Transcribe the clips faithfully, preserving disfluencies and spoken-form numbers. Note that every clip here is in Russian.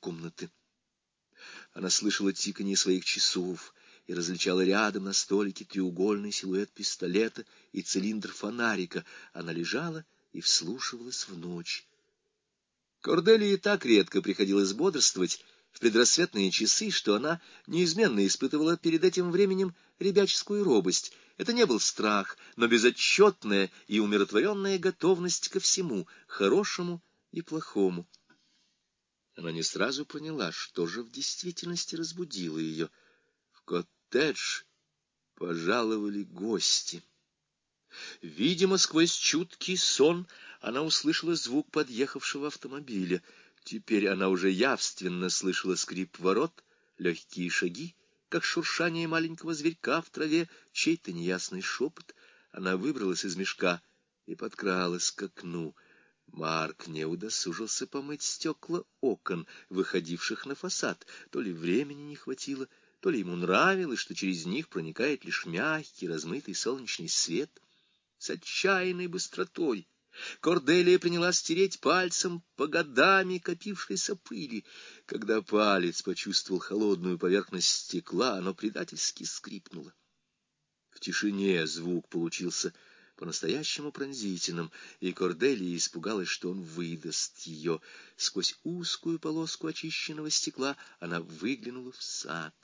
комнаты. Она слышала тиканье своих часов и различала рядом на столике треугольный силуэт пистолета и цилиндр фонарика. Она лежала и вслушивалась в ночь. Корделии так редко приходилось бодрствовать в предрассветные часы, что она неизменно испытывала перед этим временем ребяческую робость. Это не был страх, но безотчетная и умиротворенная готовность ко всему, хорошему и плохому. Она не сразу поняла, что же в действительности разбудило ее. В коттедж пожаловали гости. Видимо, сквозь чуткий сон она услышала звук подъехавшего автомобиля. Теперь она уже явственно слышала скрип ворот, легкие шаги, как шуршание маленького зверька в траве, чей-то неясный шепот. Она выбралась из мешка и подкралась к окну. Марк не удосужился помыть стекла окон, выходивших на фасад. То ли времени не хватило, то ли ему нравилось, что через них проникает лишь мягкий, размытый солнечный свет. С отчаянной быстротой Корделия принялась тереть пальцем по годами копившейся пыли. Когда палец почувствовал холодную поверхность стекла, оно предательски скрипнуло. В тишине звук получился по-настоящему пронзительным, и Корделия испугалась, что он выдаст ее. Сквозь узкую полоску очищенного стекла она выглянула в сад.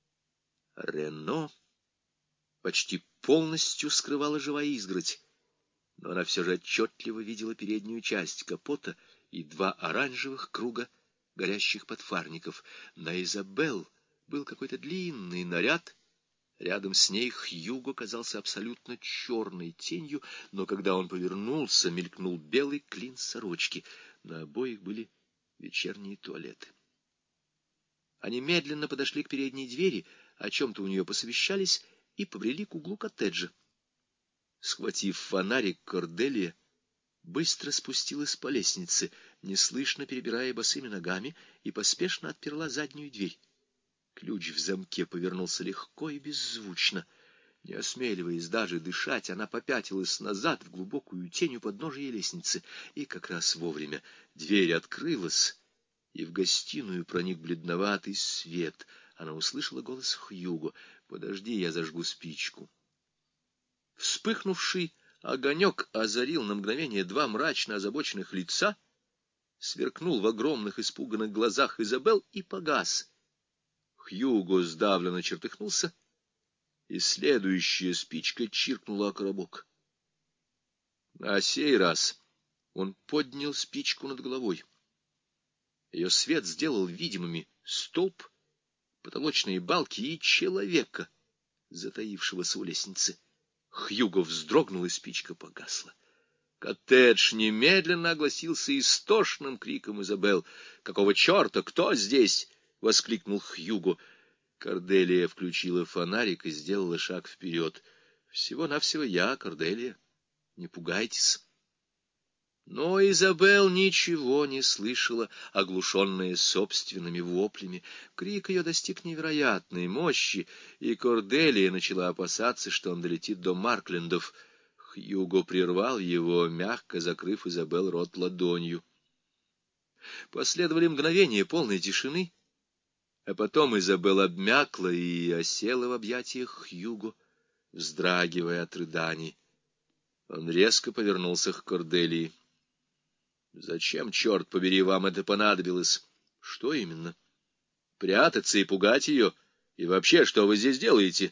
Рено почти полностью скрывала живая изгородь, но она все же отчетливо видела переднюю часть капота и два оранжевых круга горящих подфарников. На Изабелл был какой-то длинный наряд. Рядом с ней Хьюго казался абсолютно черной тенью, но когда он повернулся, мелькнул белый клин сорочки. На обоих были вечерние туалеты. Они медленно подошли к передней двери, о чем-то у нее посовещались и побрели к углу коттеджа. Схватив фонарик, Корделия быстро спустилась по лестнице, неслышно перебирая босыми ногами, и поспешно отперла заднюю дверь. Ключ в замке повернулся легко и беззвучно. Не осмеливаясь даже дышать, она попятилась назад в глубокую тень у подножия лестницы, и как раз вовремя дверь открылась, и в гостиную проник бледноватый свет. Она услышала голос Хьюго: «Подожди, я зажгу спичку». Вспыхнувший огонек озарил на мгновение два мрачно озабоченных лица, сверкнул в огромных испуганных глазах Изабелл и погас. Хьюго сдавленно чертыхнулся, и следующая спичка чиркнула о коробок. На сей раз он поднял спичку над головой. Ее свет сделал видимыми столб, потолочные балки и человека, затаившегося у лестницы. Хьюго вздрогнул, и спичка погасла. Коттедж немедленно огласился истошным криком Изабелл. «Какого черта? Кто здесь?» — воскликнул Хьюго. Корделия включила фонарик и сделала шаг вперед. «Всего-навсего я, Корделия. Не пугайтесь». Но Изабелл ничего не слышала, оглушенная собственными воплями. Крик ее достиг невероятной мощи, и Корделия начала опасаться, что он долетит до Марклендов. Хьюго прервал его, мягко закрыв Изабелл рот ладонью. Последовали мгновения полной тишины, а потом Изабелл обмякла и осела в объятиях Хьюго, вздрагивая от рыданий. Он резко повернулся к Корделии. «Зачем, черт побери, вам это понадобилось?» «Что именно?» «Прятаться и пугать ее? И вообще, что вы здесь делаете?»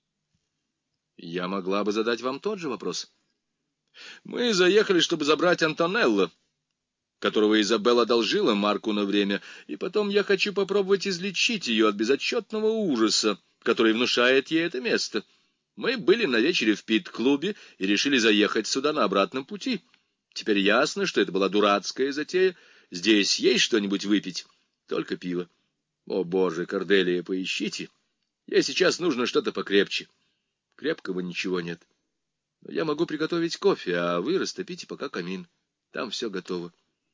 «Я могла бы задать вам тот же вопрос». «Мы заехали, чтобы забрать Антонелло, которого Изабелла одолжила Марку на время, и потом я хочу попробовать излечить ее от безотчетного ужаса, который внушает ей это место. Мы были на вечере в Пит-клубе и решили заехать сюда на обратном пути. Теперь ясно, что это была дурацкая затея. Здесь есть что-нибудь выпить? Только пиво. О, боже, Корделия, поищите. Ей сейчас нужно что-то покрепче». «Крепкого ничего нет. Но я могу приготовить кофе, а вы растопите пока камин. Там все готово».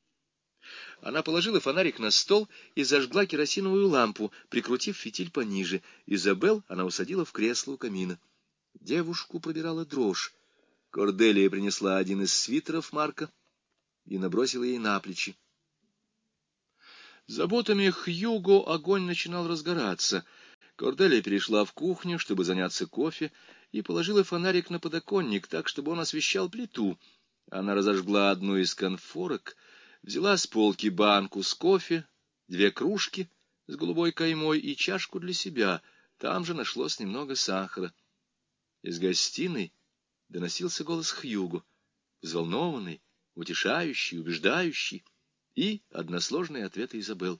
Она положила фонарик на стол и зажгла керосиновую лампу, прикрутив фитиль пониже. Изабелл она усадила в кресло у камина. Девушку пробирала дрожь. Корделия принесла один из свитеров Марка и набросила ей на плечи. Заботами Хьюго огонь начинал разгораться. Корделия перешла в кухню, чтобы заняться кофе, и положила фонарик на подоконник так, чтобы он освещал плиту. Она разожгла одну из конфорок, взяла с полки банку с кофе, две кружки с голубой каймой и чашку для себя. Там же нашлось немного сахара. Из гостиной доносился голос Хьюго, взволнованный, утешающий, убеждающий, и односложные ответы Изабелл.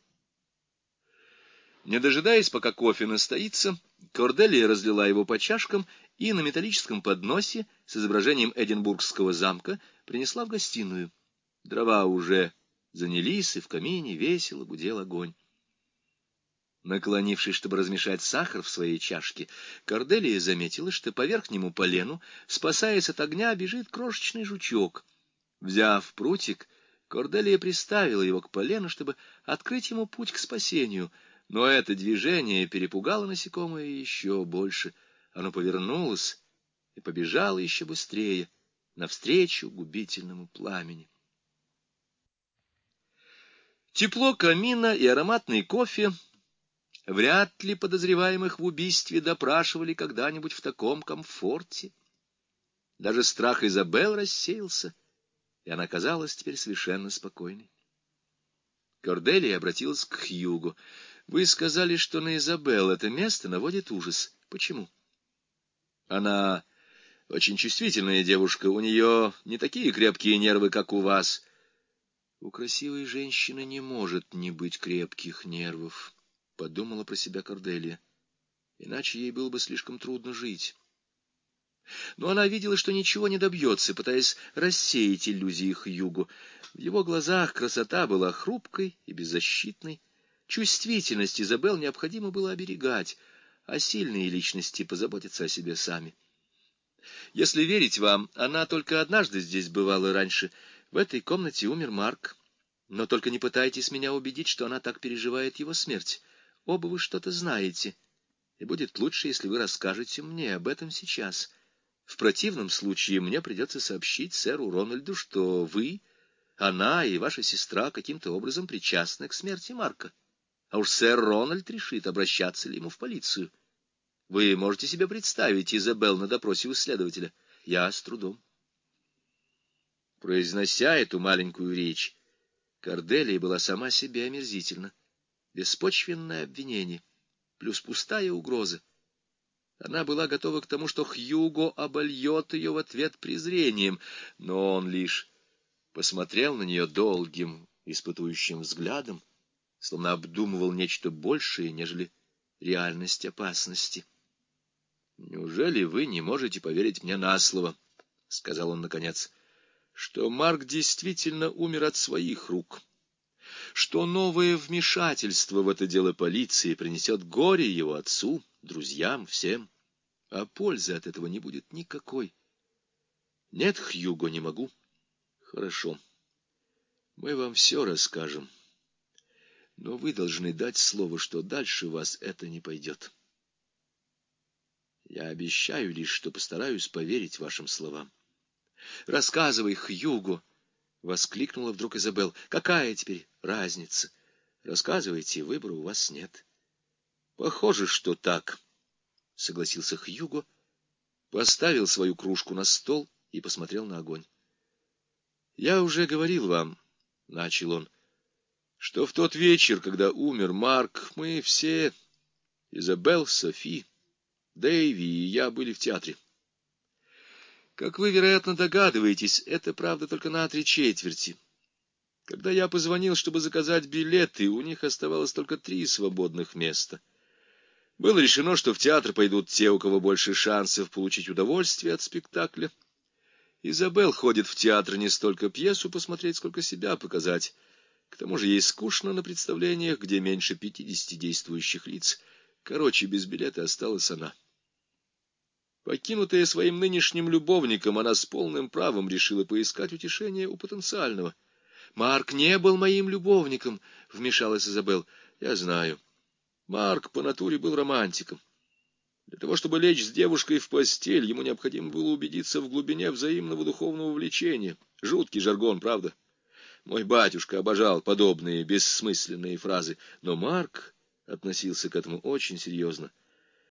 Не дожидаясь, пока кофе настоится, Корделия разлила его по чашкам и на металлическом подносе с изображением Эдинбургского замка принесла в гостиную. Дрова уже занялись, и в камине весело гудел огонь. Наклонившись, чтобы размешать сахар в своей чашке, Корделия заметила, что по верхнему полену, спасаясь от огня, бежит крошечный жучок. Взяв прутик, Корделия приставила его к полену, чтобы открыть ему путь к спасению, но это движение перепугало насекомое еще больше. Оно повернулось и побежало еще быстрее навстречу губительному пламени. Тепло камина и ароматный кофе вряд ли подозреваемых в убийстве допрашивали когда-нибудь в таком комфорте. Даже страх Изабелл рассеялся, и она казалась теперь совершенно спокойной. Корделия обратилась к Хьюго. «Вы сказали, что на Изабелл это место наводит ужас. Почему?» «Она очень чувствительная девушка, у нее не такие крепкие нервы, как у вас». «У красивой женщины не может не быть крепких нервов», — подумала про себя Корделия. «Иначе ей было бы слишком трудно жить». Но она видела, что ничего не добьется, пытаясь рассеять иллюзии Хьюго. В его глазах красота была хрупкой и беззащитной. Чувствительность Изабелл необходимо было оберегать, а сильные личности позаботятся о себе сами. Если верить вам, она только однажды здесь бывала раньше. В этой комнате умер Марк. Но только не пытайтесь меня убедить, что она так переживает его смерть. Оба вы что-то знаете, и будет лучше, если вы расскажете мне об этом сейчас. В противном случае мне придется сообщить сэру Рональду, что вы, она и ваша сестра каким-то образом причастны к смерти Марка. А уж сэр Рональд решит, обращаться ли ему в полицию. Вы можете себе представить Изабелл на допросе у следователя? Я с трудом. Произнося эту маленькую речь, Корделия была сама себе омерзительна. Беспочвенное обвинение, плюс пустая угроза. Она была готова к тому, что Хьюго обольет ее в ответ презрением, но он лишь посмотрел на нее долгим, испытующим взглядом, словно обдумывал нечто большее, нежели реальность опасности. «Неужели вы не можете поверить мне на слово?» — сказал он наконец, — «что Марк действительно умер от своих рук, что новое вмешательство в это дело полиции принесет горе его отцу, друзьям, всем, а пользы от этого не будет никакой. Нет, Хьюго, не могу. Хорошо, мы вам все расскажем, но вы должны дать слово, что дальше вас это не пойдет. Я обещаю лишь, что постараюсь поверить вашим словам». «Рассказывай, Хьюго!» — воскликнула вдруг Изабелл. «Какая теперь разница? Рассказывайте, выбора у вас нет». «Похоже, что так», — согласился Хьюго, поставил свою кружку на стол и посмотрел на огонь. «Я уже говорил вам, — начал он, — что в тот вечер, когда умер Марк, мы все, Изабелл, Софи, Дэйви и я, были в театре. Как вы, вероятно, догадываетесь, это правда только на три четверти. Когда я позвонил, чтобы заказать билеты, у них оставалось только три свободных места. Было решено, что в театр пойдут те, у кого больше шансов получить удовольствие от спектакля. Изабелл ходит в театр не столько пьесу посмотреть, сколько себя показать. К тому же ей скучно на представлениях, где меньше пятидесяти действующих лиц. Короче, без билета осталась она. Покинутая своим нынешним любовником, она с полным правом решила поискать утешение у потенциального. «Марк не был моим любовником», — вмешалась Изабелл. «Я знаю. Марк по натуре был романтиком. Для того, чтобы лечь с девушкой в постель, ему необходимо было убедиться в глубине взаимного духовного влечения. Жуткий жаргон, правда? Мой батюшка обожал подобные бессмысленные фразы, но Марк относился к этому очень серьезно.